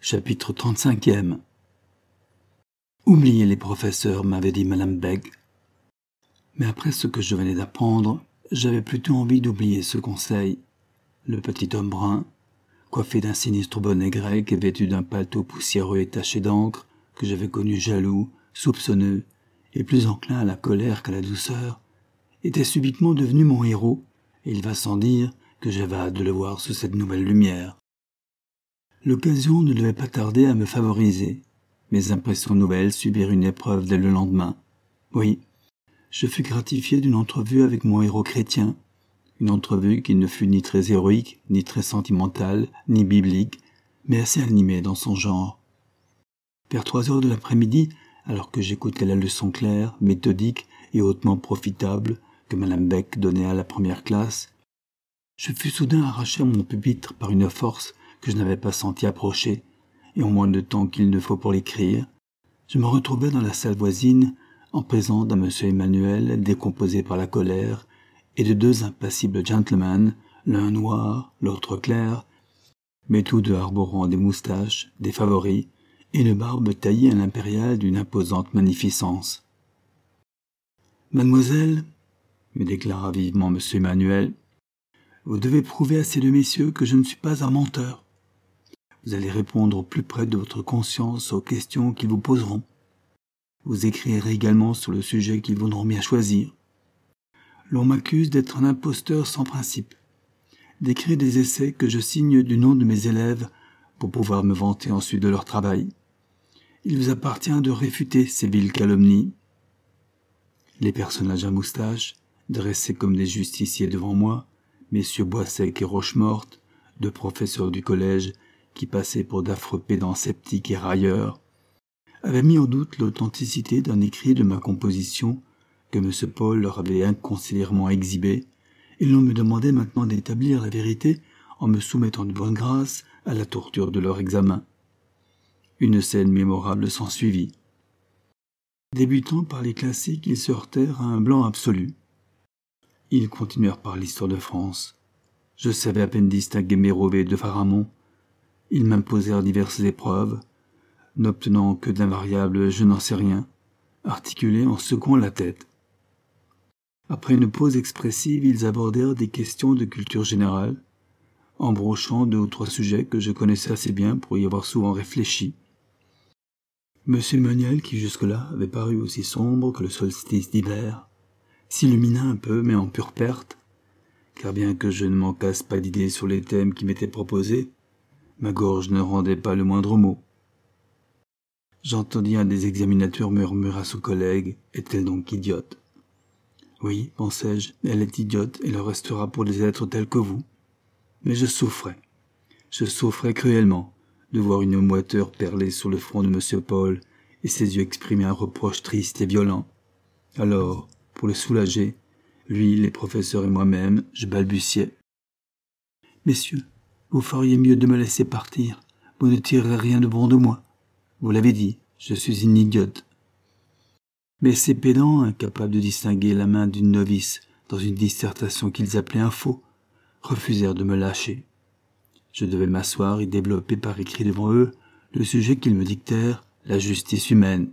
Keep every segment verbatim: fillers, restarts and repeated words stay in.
Chapitre trente-cinquième. Oubliez les professeurs, m'avait dit Madame Begg. Mais après ce que je venais d'apprendre, j'avais plutôt envie d'oublier ce conseil. Le petit homme brun, coiffé d'un sinistre bonnet grec et vêtu d'un paletot poussiéreux et taché d'encre, que j'avais connu jaloux, soupçonneux, et plus enclin à la colère qu'à la douceur, était subitement devenu mon héros, et il va sans dire que j'avais hâte de le voir sous cette nouvelle lumière. L'occasion ne devait pas tarder à me favoriser. Mes impressions nouvelles subirent une épreuve dès le lendemain. Oui, je fus gratifié d'une entrevue avec mon héros chrétien, une entrevue qui ne fut ni très héroïque, ni très sentimentale, ni biblique, mais assez animée dans son genre. Vers trois heures de l'après-midi, alors que j'écoutais la leçon claire, méthodique et hautement profitable que Madame Begg donnait à la première classe, je fus soudain arraché à mon pupitre par une force que je n'avais pas senti approcher, et en moins de temps qu'il ne faut pour l'écrire, je me retrouvai dans la salle voisine, en présence d'un monsieur Emmanuel décomposé par la colère, et de deux impassibles gentlemen, l'un noir, l'autre clair, mais tous deux arborant des moustaches, des favoris, et une barbe taillée à l'impériale d'une imposante magnificence. « Mademoiselle, me déclara vivement monsieur Emmanuel, vous devez prouver à ces deux messieurs que je ne suis pas un menteur. Vous allez répondre au plus près de votre conscience aux questions qu'ils vous poseront. Vous écrirez également sur le sujet qu'ils voudront bien choisir. L'on m'accuse d'être un imposteur sans principe, d'écrire des essais que je signe du nom de mes élèves pour pouvoir me vanter ensuite de leur travail. Il vous appartient de réfuter ces viles calomnies. » Les personnages à moustaches, dressés comme des justiciers devant moi, messieurs Boissec et Rochemorte, deux professeurs du collège, qui passaient pour d'affreux pédants sceptiques et railleurs, avaient mis en doute l'authenticité d'un écrit de ma composition que M. Paul leur avait inconsidérément exhibé, et l'on me demandait maintenant d'établir la vérité en me soumettant de bonne grâce à la torture de leur examen. Une scène mémorable s'ensuivit. Débutant par les classiques, ils se heurtèrent à un blanc absolu. Ils continuèrent par l'histoire de France. Je savais à peine distinguer Mérovée de Pharamond. Ils m'imposèrent diverses épreuves, n'obtenant que d'invariables « je n'en sais rien », articulées en secouant la tête. Après une pause expressive, ils abordèrent des questions de culture générale, embrochant deux ou trois sujets que je connaissais assez bien pour y avoir souvent réfléchi. Monsieur Emmanuel, qui jusque-là avait paru aussi sombre que le solstice d'hiver, s'illumina un peu, mais en pure perte, car bien que je ne manquasse pas d'idées sur les thèmes qui m'étaient proposés, ma gorge ne rendait pas le moindre mot. J'entendis un des examinateurs murmurer à son collègue « Est-elle donc idiote ?» Oui, pensai-je, elle est idiote et le restera pour des êtres tels que vous. Mais je souffrais. Je souffrais cruellement de voir une moiteur perler sur le front de M. Paul et ses yeux exprimer un reproche triste et violent. Alors, pour le soulager, lui, les professeurs et moi-même, je balbutiais. « Messieurs, vous feriez mieux de me laisser partir. Vous ne tirerez rien de bon de moi. Vous l'avez dit, je suis une idiote. » Mais ces pédants, incapables de distinguer la main d'une novice dans une dissertation qu'ils appelaient un faux, refusèrent de me lâcher. Je devais m'asseoir et développer par écrit devant eux le sujet qu'ils me dictèrent, la justice humaine.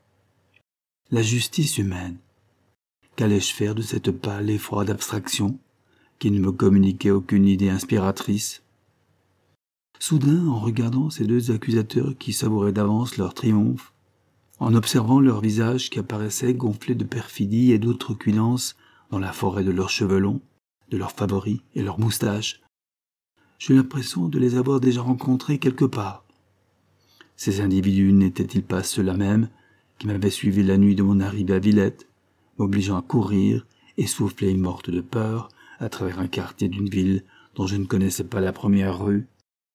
La justice humaine. Qu'allais-je faire de cette pâle et froide abstraction qui ne me communiquait aucune idée inspiratrice? Soudain, en regardant ces deux accusateurs qui savouraient d'avance leur triomphe, en observant leurs visages qui apparaissaient gonflés de perfidie et d'outrecuidance dans la forêt de leurs cheveux longs, de leurs favoris et leurs moustaches, j'eus l'impression de les avoir déjà rencontrés quelque part. Ces individus n'étaient-ils pas ceux-là même qui m'avaient suivi la nuit de mon arrivée à Villette, m'obligeant à courir, essoufflé et morte de peur, à travers un quartier d'une ville dont je ne connaissais pas la première rue?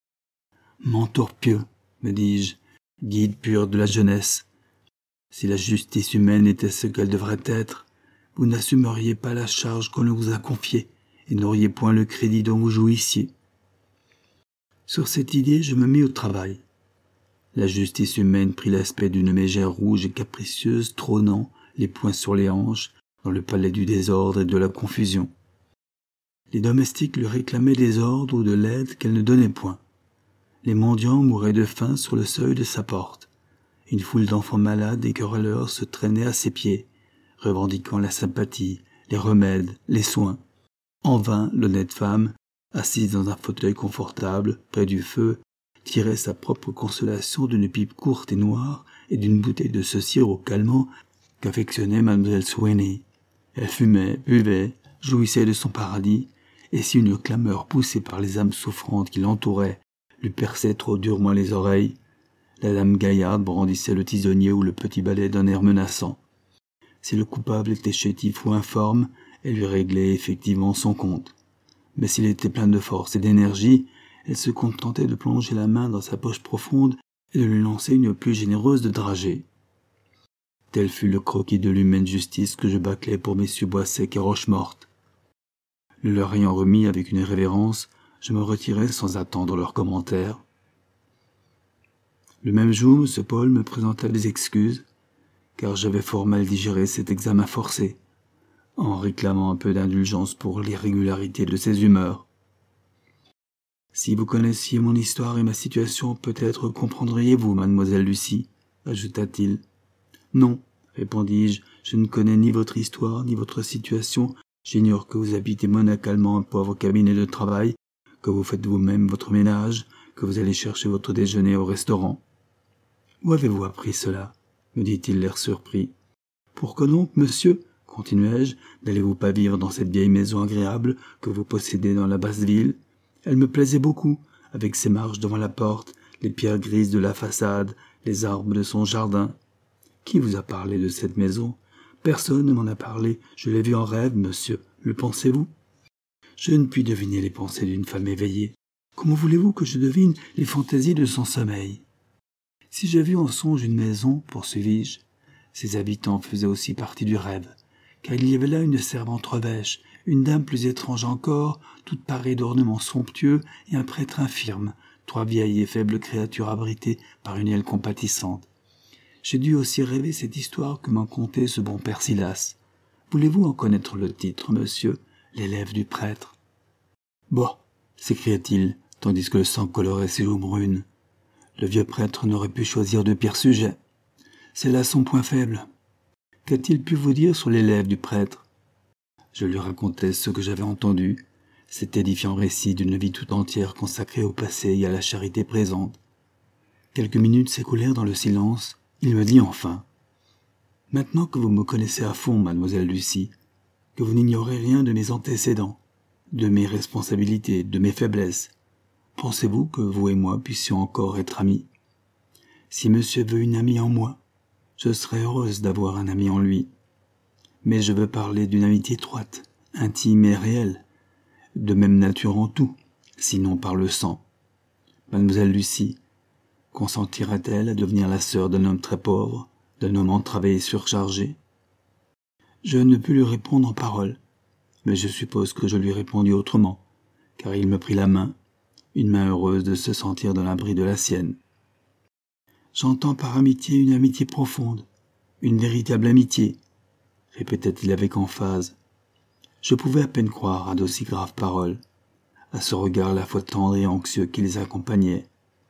Mentor pieux, me dis-je, guide pur de la jeunesse, si la justice humaine était ce qu'elle devrait être, vous n'assumeriez pas la charge qu'on vous a confiée et n'auriez point le crédit dont vous jouissiez. Sur cette idée, je me mis au travail. La justice humaine prit l'aspect d'une mégère rouge et capricieuse trônant, les poings sur les hanches, dans le palais du désordre et de la confusion. Les domestiques lui réclamaient des ordres ou de l'aide qu'elle ne donnait point. Les mendiants mouraient de faim sur le seuil de sa porte. Une foule d'enfants malades et querelleurs se traînait à ses pieds, revendiquant la sympathie, les remèdes, les soins. En vain, l'honnête femme, assise dans un fauteuil confortable, près du feu, tirait sa propre consolation d'une pipe courte et noire et d'une bouteille de ce sirop calmant qu'affectionnait mademoiselle Swaney. Elle fumait, buvait, jouissait de son paradis, et si une clameur poussée par les âmes souffrantes qui l'entouraient lui perçait trop durement les oreilles, la dame gaillarde brandissait le tisonnier ou le petit balai d'un air menaçant. Si le coupable était chétif ou informe, elle lui réglait effectivement son compte. Mais s'il était plein de force et d'énergie, elle se contentait de plonger la main dans sa poche profonde et de lui lancer une plus généreuse de dragées. Tel fut le croquis de l'humaine justice que je bâclai pour messieurs Boissec et Rochemorte. Le leur ayant remis avec une révérence, je me retirai sans attendre leurs commentaires. Le même jour, M. Paul me présenta des excuses, car j'avais fort mal digéré cet examen forcé, en réclamant un peu d'indulgence pour l'irrégularité de ses humeurs. « Si vous connaissiez mon histoire et ma situation, peut-être comprendriez-vous, mademoiselle Lucie, » ajouta-t-il. « Non, répondis-je, je ne connais ni votre histoire, ni votre situation. J'ignore que vous habitez monacalement un pauvre cabinet de travail, que vous faites vous-même votre ménage, que vous allez chercher votre déjeuner au restaurant. »« Où avez-vous appris cela ?» me dit-il l'air surpris. « Pourquoi donc, monsieur, continuai-je, n'allez-vous pas vivre dans cette vieille maison agréable que vous possédez dans la basse ville ? Elle me plaisait beaucoup, avec ses marches devant la porte, les pierres grises de la façade, les arbres de son jardin. Qui vous a parlé de cette maison ? Personne ne m'en a parlé, je l'ai vue en rêve, monsieur, le pensez-vous ? Je ne puis deviner les pensées d'une femme éveillée. Comment voulez-vous que je devine les fantaisies de son sommeil ? Si j'ai vu en songe une maison, poursuivis-je, ses habitants faisaient aussi partie du rêve, car il y avait là une servante revêche, une dame plus étrange encore, toute parée d'ornements somptueux, et un prêtre infirme, trois vieilles et faibles créatures abritées par une aile compatissante. J'ai dû aussi rêver cette histoire que m'en contait ce bon père Silas. Voulez-vous en connaître le titre, monsieur, l'élève du prêtre ? Bon, s'écria-t-il, tandis que le sang colorait ses joues brunes. Le vieux prêtre n'aurait pu choisir de pire sujet. C'est là son point faible. Qu'a-t-il pu vous dire sur l'élève du prêtre ? Je lui racontai ce que j'avais entendu, cet édifiant récit d'une vie tout entière consacrée au passé et à la charité présente. Quelques minutes s'écoulèrent dans le silence. Il me dit enfin : « Maintenant que vous me connaissez à fond, mademoiselle Lucie, que vous n'ignorez rien de mes antécédents, de mes responsabilités, de mes faiblesses, pensez-vous que vous et moi puissions encore être amis ? Si monsieur veut une amie en moi, je serais heureuse d'avoir un ami en lui. Mais je veux parler d'une amitié étroite, intime et réelle, de même nature en tout, sinon par le sang. Mademoiselle Lucie consentirait-elle à devenir la sœur d'un homme très pauvre, d'un homme entravé et surchargé ? Je ne pus lui répondre en paroles, mais je suppose que je lui répondis autrement, car il me prit la main, une main heureuse de se sentir dans l'abri de la sienne. J'entends par amitié une amitié profonde, une véritable amitié, répétait-il avec emphase. Je pouvais à peine croire à d'aussi graves paroles, à ce regard à la fois tendre et anxieux qui les accompagnait.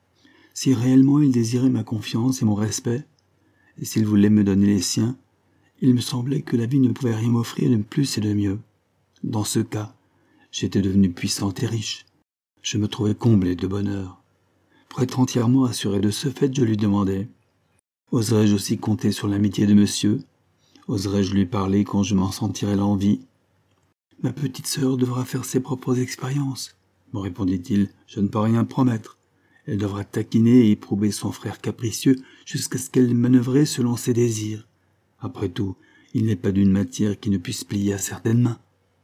Si réellement il désirait ma confiance et mon respect, et s'il voulait me donner les siens, il me semblait que la vie ne pouvait rien m'offrir de plus et de mieux. Dans ce cas, j'étais devenu puissante et riche. Je me trouvais comblé de bonheur. Pour être entièrement assuré de ce fait, je lui demandai : oserais-je aussi compter sur l'amitié de monsieur ? Oserais-je lui parler quand je m'en sentirais l'envie ? Ma petite sœur devra faire ses propres expériences, me répondit-il. Je ne peux rien promettre. Elle devra taquiner et éprouver son frère capricieux jusqu'à ce qu'elle manœuvre selon ses désirs. Après tout, il n'est pas d'une matière qui ne puisse plier à certaines mains.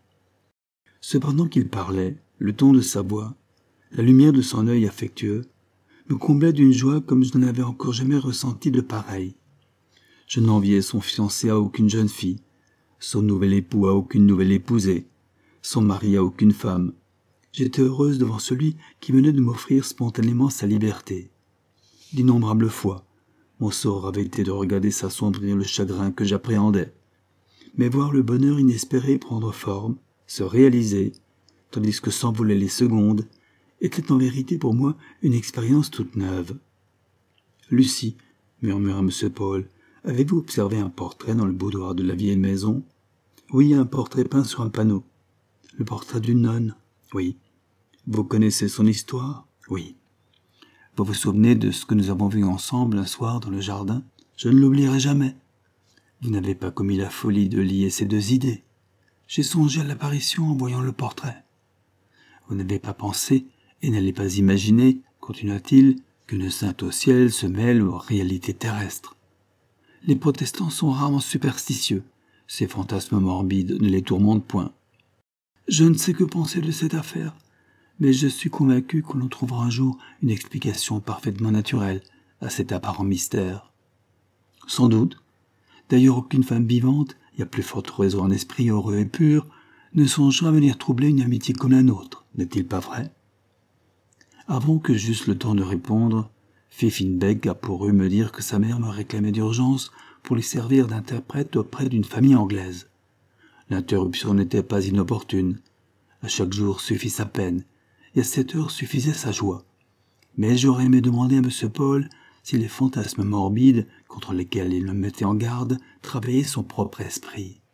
Cependant qu'il parlait, le ton de sa voix, la lumière de son œil affectueux, me comblait d'une joie comme je n'en avais encore jamais ressenti de pareille. Je n'enviais son fiancé à aucune jeune fille, son nouvel époux à aucune nouvelle épousée, son mari à aucune femme. J'étais heureuse devant celui qui venait de m'offrir spontanément sa liberté. D'innombrables fois, mon sort avait été de regarder s'assombrir le chagrin que j'appréhendais, mais voir le bonheur inespéré prendre forme, se réaliser, tandis que s'envolaient les secondes, était en vérité pour moi une expérience toute neuve. « Lucie, murmura M. Paul, avez-vous observé un portrait dans le boudoir de la vieille maison ?»« Oui, un portrait peint sur un panneau. »« Le portrait d'une nonne ?»« Oui. »« Vous connaissez son histoire ?»« Oui. »« Vous vous souvenez de ce que nous avons vu ensemble un soir dans le jardin ? » ?»« Je ne l'oublierai jamais. »« Vous n'avez pas commis la folie de lier ces deux idées. » »« J'ai songé à l'apparition en voyant le portrait. »« Vous n'avez pas pensé et n'allez pas imaginer, continua-t-il, qu'une sainte au ciel se mêle aux réalités terrestres. Les protestants sont rarement superstitieux. Ces fantasmes morbides ne les tourmentent point. Je ne sais que penser de cette affaire, mais je suis convaincu que l'on trouvera un jour une explication parfaitement naturelle à cet apparent mystère. Sans doute. D'ailleurs, aucune femme vivante, et à plus forte raison un esprit heureux et pur, ne songera à venir troubler une amitié comme la nôtre, n'est-il pas vrai? Avant que j'eusse le temps de répondre, Fiffenbeg apparut me dire que sa mère me réclamait d'urgence pour lui servir d'interprète auprès d'une famille anglaise. L'interruption n'était pas inopportune. À chaque jour suffit sa peine, et à cette heure suffisait sa joie. Mais j'aurais aimé demander à M. Paul si les fantasmes morbides contre lesquels il me mettait en garde travaillaient son propre esprit.